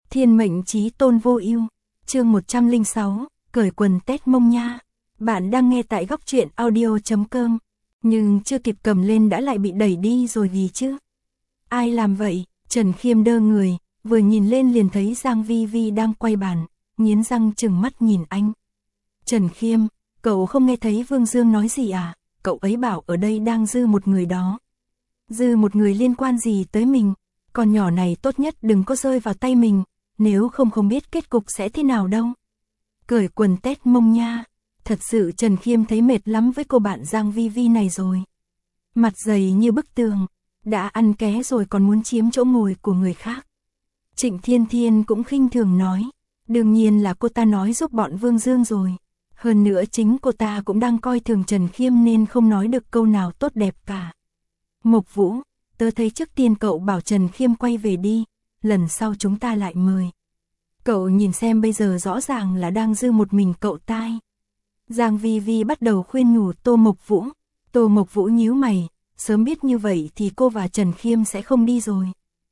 Thiên mệnh chí tôn vô ưu, chương 106, cởi quần tét mông nha. Bạn đang nghe tại góc truyện audio.com, nhưng chưa kịp cầm lên đã lại bị đẩy đi rồi gì chứ? Ai làm vậy? Trần Khiêm đơ người, vừa nhìn lên liền thấy Giang Vi Vi đang quay bàn, nghiến răng trừng mắt nhìn anh. Trần Khiêm, cậu không nghe thấy Vương Dương nói gì à? Cậu ấy bảo ở đây đang dư một người đó. Dư một người liên quan gì tới mình? Con nhỏ này tốt nhất đừng có rơi vào tay mình, nếu không biết kết cục sẽ thế nào đâu. Cởi quần tét mông nha. Thật sự Trần Khiêm thấy mệt lắm với cô bạn Giang Vi Vi này rồi. Mặt dày như bức tường, đã ăn ké rồi còn muốn chiếm chỗ ngồi của người khác. Trịnh Thiên Thiên cũng khinh thường nói, đương nhiên là cô ta nói giúp bọn Vương Dương rồi. Hơn nữa chính cô ta cũng đang coi thường Trần Khiêm nên không nói được câu nào tốt đẹp cả. Mộc Vũ, tớ thấy trước tiên cậu bảo Trần Khiêm quay về đi, lần sau chúng ta lại mời. Cậu nhìn xem bây giờ rõ ràng là đang dư một mình cậu tai. Giang Vi Vi bắt đầu khuyên nhủ Tô Mộc Vũ. Tô Mộc Vũ nhíu mày, sớm biết như vậy thì cô và Trần Khiêm sẽ không đi rồi.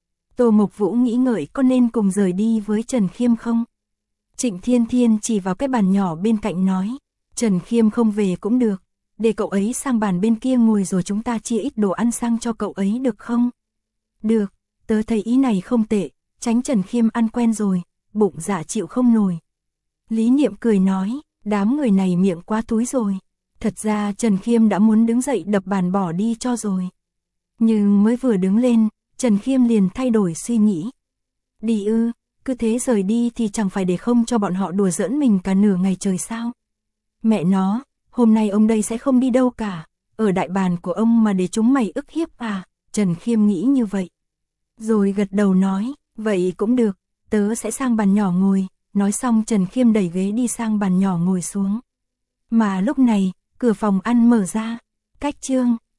Tô Mộc Vũ nghĩ ngợi có nên cùng rời đi với Trần Khiêm không? Trịnh Thiên Thiên chỉ vào cái bàn nhỏ bên cạnh nói, Trần Khiêm không về cũng được, để cậu ấy sang bàn bên kia ngồi rồi chúng ta chia ít đồ ăn sang cho cậu ấy được không? Được, tớ thấy ý này không tệ, tránh Trần Khiêm ăn quen rồi, bụng dạ chịu không nổi. Lý Niệm cười nói, đám người này miệng quá túi rồi. Thật ra Trần Khiêm đã muốn đứng dậy đập bàn bỏ đi cho rồi. Nhưng mới vừa đứng lên, Trần Khiêm liền thay đổi suy nghĩ. Đi ư, cứ thế rời đi thì chẳng phải để không cho bọn họ đùa giỡn mình cả nửa ngày trời sao? Mẹ nó, hôm nay ông đây sẽ không đi đâu cả, ở đại bàn của ông mà để chúng mày ức hiếp à? Trần Khiêm nghĩ như vậy. Rồi gật đầu nói, vậy cũng được, tớ sẽ sang bàn nhỏ ngồi. Nói xong Trần Khiêm đẩy ghế đi sang bàn nhỏ ngồi xuống. Mà lúc này, cửa phòng ăn mở ra. Cách Trương,